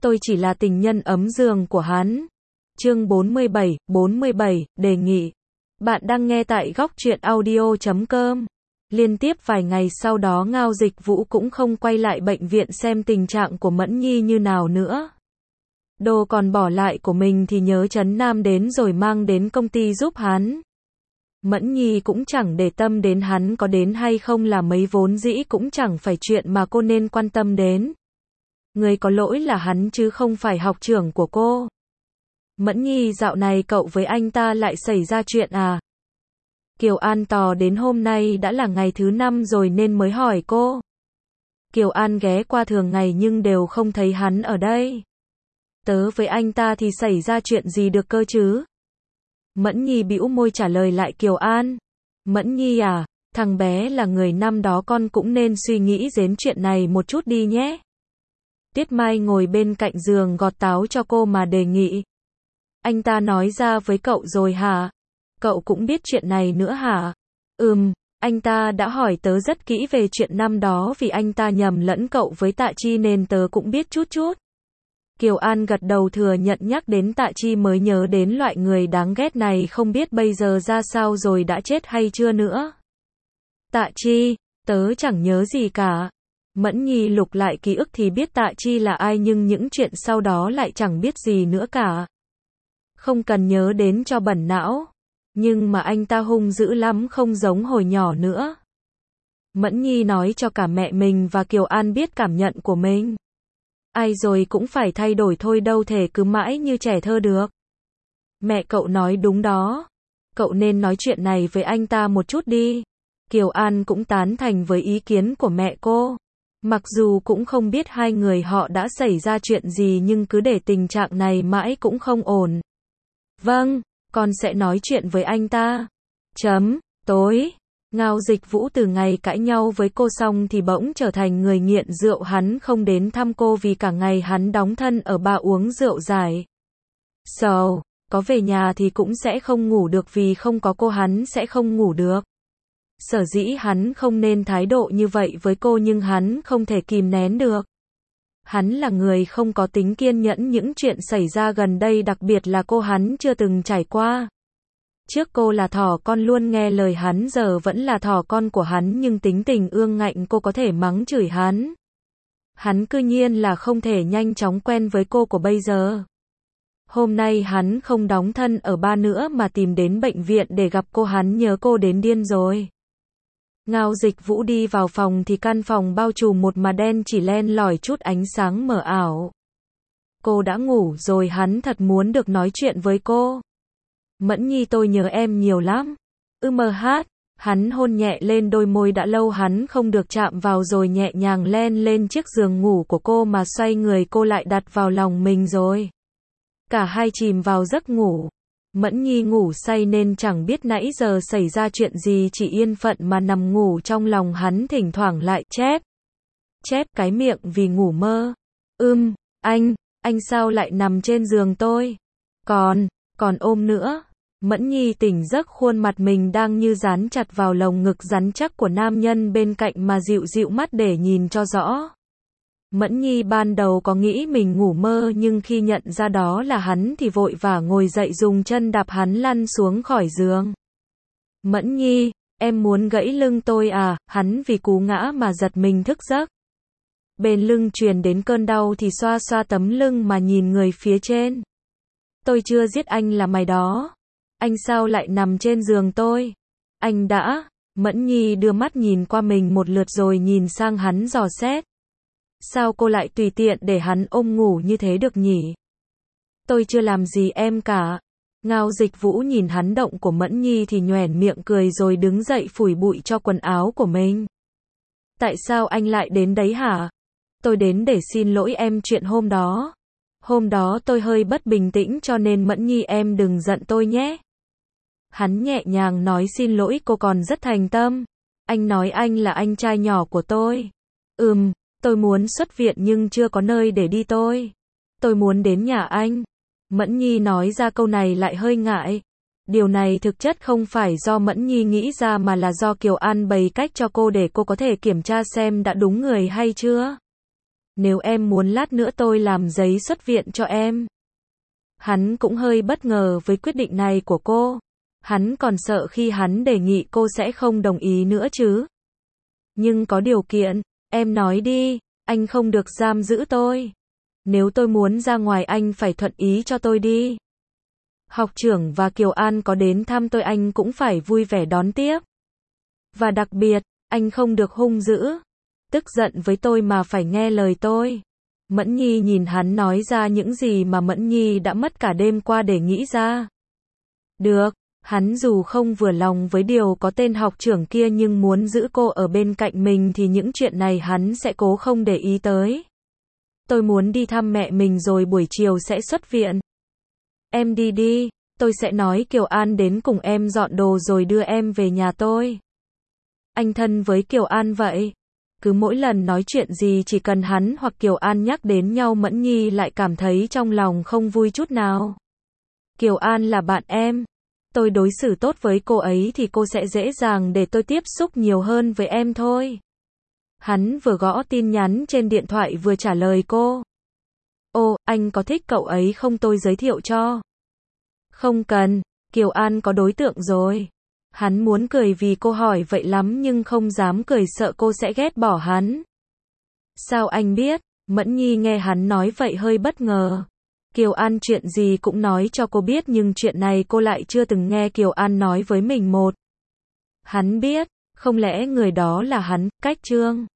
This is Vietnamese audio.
tôi chỉ là tình nhân ấm giường của hắn. Chương 47, đề nghị. Bạn đang nghe tại góc truyện audio.com. Liên tiếp vài ngày sau đó Ngao Dịch Vũ cũng không quay lại bệnh viện xem tình trạng của Mẫn Nhi như nào nữa. Đồ còn bỏ lại của mình thì nhớ Trấn Nam đến rồi mang đến công ty giúp hắn. Mẫn Nhi cũng chẳng để tâm đến hắn có đến hay không, là mấy vốn dĩ cũng chẳng phải chuyện mà cô nên quan tâm đến. Người có lỗi là hắn chứ không phải học trưởng của cô. Mẫn Nhi, dạo này cậu với anh ta lại xảy ra chuyện à? Kiều An tò đến hôm nay đã là ngày thứ 5 rồi nên mới hỏi cô. Kiều An ghé qua thường ngày nhưng đều không thấy hắn ở đây. Tớ với anh ta thì xảy ra chuyện gì được cơ chứ? Mẫn Nhi bĩu môi trả lời lại Kiều An. Mẫn Nhi à, thằng bé là người năm đó con cũng nên suy nghĩ đến chuyện này một chút đi nhé. Tuyết Mai ngồi bên cạnh giường gọt táo cho cô mà đề nghị. Anh ta nói ra với cậu rồi hả? Cậu cũng biết chuyện này nữa hả? Anh ta đã hỏi tớ rất kỹ về chuyện năm đó, vì anh ta nhầm lẫn cậu với Tạ Chi nên tớ cũng biết chút chút. Kiều An gật đầu thừa nhận, nhắc đến Tạ Chi mới nhớ đến loại người đáng ghét này, không biết bây giờ ra sao rồi, đã chết hay chưa nữa. Tạ Chi, tớ chẳng nhớ gì cả. Mẫn Nhi lục lại ký ức thì biết Tạ Chi là ai, nhưng những chuyện sau đó lại chẳng biết gì nữa cả. Không cần nhớ đến cho bẩn não. Nhưng mà anh ta hung dữ lắm, không giống hồi nhỏ nữa. Mẫn Nhi nói cho cả mẹ mình và Kiều An biết cảm nhận của mình. Ai rồi cũng phải thay đổi thôi, đâu thể cứ mãi như trẻ thơ được. Mẹ cậu nói đúng đó. Cậu nên nói chuyện này với anh ta một chút đi. Kiều An cũng tán thành với ý kiến của mẹ cô. Mặc dù cũng không biết hai người họ đã xảy ra chuyện gì, nhưng cứ để tình trạng này mãi cũng không ổn. Vâng, con sẽ nói chuyện với anh ta. Tối, Ngao Dịch Vũ từ ngày cãi nhau với cô xong thì bỗng trở thành người nghiện rượu. Hắn không đến thăm cô vì cả ngày hắn đóng thân ở bar uống rượu giải. Có về nhà thì cũng sẽ không ngủ được, vì không có cô hắn sẽ không ngủ được. Sở dĩ hắn không nên thái độ như vậy với cô, nhưng hắn không thể kìm nén được. Hắn là người không có tính kiên nhẫn, những chuyện xảy ra gần đây đặc biệt là cô hắn chưa từng trải qua. Trước cô là thỏ con luôn nghe lời hắn, giờ vẫn là thỏ con của hắn nhưng tính tình ương ngạnh, cô có thể mắng chửi hắn. Hắn cư nhiên là không thể nhanh chóng quen với cô của bây giờ. Hôm nay hắn không đóng thân ở bar nữa mà tìm đến bệnh viện để gặp cô, hắn nhớ cô đến điên rồi. Ngao Dịch Vũ đi vào phòng thì căn phòng bao trùm một màn đen, chỉ len lỏi chút ánh sáng mờ ảo. Cô đã ngủ rồi, hắn thật muốn được nói chuyện với cô. Mẫn Nhi, tôi nhớ em nhiều lắm. Hắn hôn nhẹ lên đôi môi đã lâu hắn không được chạm vào, rồi nhẹ nhàng len lên chiếc giường ngủ của cô mà xoay người cô lại đặt vào lòng mình rồi. Cả hai chìm vào giấc ngủ. Mẫn Nhi ngủ say nên chẳng biết nãy giờ xảy ra chuyện gì, chỉ yên phận mà nằm ngủ trong lòng hắn, thỉnh thoảng lại chép cái miệng vì ngủ mơ. Anh sao lại nằm trên giường tôi? Còn ôm nữa. Mẫn Nhi tỉnh giấc, khuôn mặt mình đang như dán chặt vào lồng ngực rắn chắc của nam nhân bên cạnh mà dịu dịu mắt để nhìn cho rõ. Mẫn Nhi ban đầu có nghĩ mình ngủ mơ, nhưng khi nhận ra đó là hắn thì vội vã ngồi dậy dùng chân đạp hắn lăn xuống khỏi giường. Mẫn Nhi, em muốn gãy lưng tôi à? Hắn vì cú ngã mà giật mình thức giấc. Bên lưng truyền đến cơn đau thì xoa xoa tấm lưng mà nhìn người phía trên. Tôi chưa giết anh là mày đó. Anh sao lại nằm trên giường tôi? Anh đã. Mẫn Nhi đưa mắt nhìn qua mình một lượt rồi nhìn sang hắn dò xét. Sao cô lại tùy tiện để hắn ôm ngủ như thế được nhỉ? Tôi chưa làm gì em cả. Ngao Dịch Vũ nhìn hắn động của Mẫn Nhi thì nhoẻn miệng cười rồi đứng dậy phủi bụi cho quần áo của mình. Tại sao anh lại đến đấy hả? Tôi đến để xin lỗi em chuyện hôm đó. Hôm đó tôi hơi bất bình tĩnh cho nên Mẫn Nhi em đừng giận tôi nhé. Hắn nhẹ nhàng nói xin lỗi cô còn rất thành tâm. Anh nói anh là anh trai nhỏ của tôi. Tôi muốn xuất viện nhưng chưa có nơi để đi tôi muốn đến nhà anh. Mẫn Nhi nói ra câu này lại hơi ngại. Điều này thực chất không phải do Mẫn Nhi nghĩ ra mà là do Kiều An bày cách cho cô để cô có thể kiểm tra xem đã đúng người hay chưa. Nếu em muốn lát nữa tôi làm giấy xuất viện cho em. Hắn cũng hơi bất ngờ với quyết định này của cô. Hắn còn sợ khi hắn đề nghị cô sẽ không đồng ý nữa chứ. Nhưng có điều kiện, em nói đi, anh không được giam giữ tôi. Nếu tôi muốn ra ngoài anh phải thuận ý cho tôi đi. Học trưởng và Kiều An có đến thăm tôi anh cũng phải vui vẻ đón tiếp. Và đặc biệt, anh không được hung dữ, tức giận với tôi mà phải nghe lời tôi. Mẫn Nhi nhìn hắn nói ra những gì mà Mẫn Nhi đã mất cả đêm qua để nghĩ ra. Được, hắn dù không vừa lòng với điều có tên học trưởng kia nhưng muốn giữ cô ở bên cạnh mình thì những chuyện này hắn sẽ cố không để ý tới. Tôi muốn đi thăm mẹ mình rồi buổi chiều sẽ xuất viện. Em đi đi, tôi sẽ nói Kiều An đến cùng em dọn đồ rồi đưa em về nhà tôi. Anh thân với Kiều An vậy. Cứ mỗi lần nói chuyện gì chỉ cần hắn hoặc Kiều An nhắc đến nhau Mẫn Nhi lại cảm thấy trong lòng không vui chút nào. Kiều An là bạn em. Tôi đối xử tốt với cô ấy thì cô sẽ dễ dàng để tôi tiếp xúc nhiều hơn với em thôi. Hắn vừa gõ tin nhắn trên điện thoại vừa trả lời cô. Ồ, anh có thích cậu ấy không tôi giới thiệu cho? Không cần, Kiều An có đối tượng rồi. Hắn muốn cười vì cô hỏi vậy lắm nhưng không dám cười sợ cô sẽ ghét bỏ hắn. Sao anh biết? Mẫn Nhi nghe hắn nói vậy hơi bất ngờ. Kiều An chuyện gì cũng nói cho cô biết nhưng chuyện này cô lại chưa từng nghe Kiều An nói với mình một. Hắn biết, không lẽ người đó là hắn, Cách Trương?